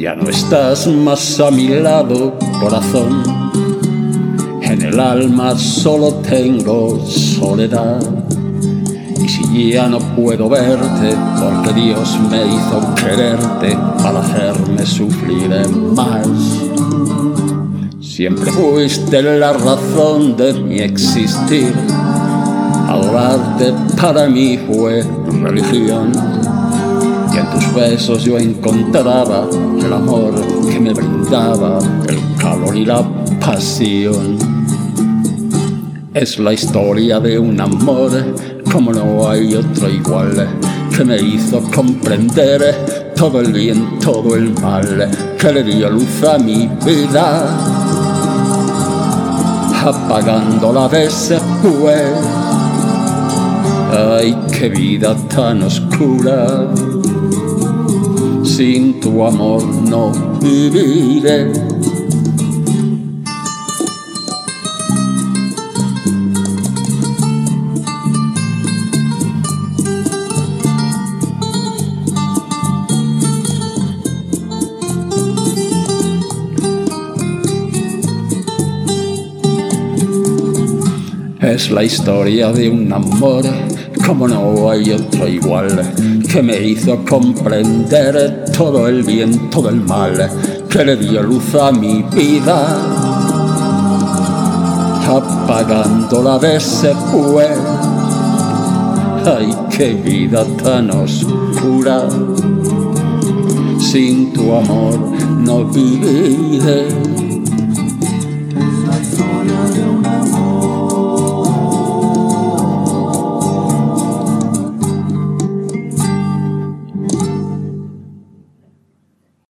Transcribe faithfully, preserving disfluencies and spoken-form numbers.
Ya no estás más a mi lado, corazón. En el alma solo tengo soledad. Y si ya no puedo verte, porque Dios me hizo quererte para hacerme sufrir más. Siempre fuiste la razón de mi existir. Adorarte para mí fue religión. Y en tus besos yo encontraba el amor que me brindaba el calor y la pasión. Es la historia de un amor como no hay otro igual, que me hizo comprender todo el bien, todo el mal, que le dio luz a mi vida, apagándola después. Ay, qué vida tan oscura, sin tu amor no viviré. Es la historia de un amor como no hay otro igual, que me hizo comprender todo el bien, todo el mal, que le dio luz a mi vida, apagándola después. Ay, qué vida tan oscura, sin tu amor no viviré.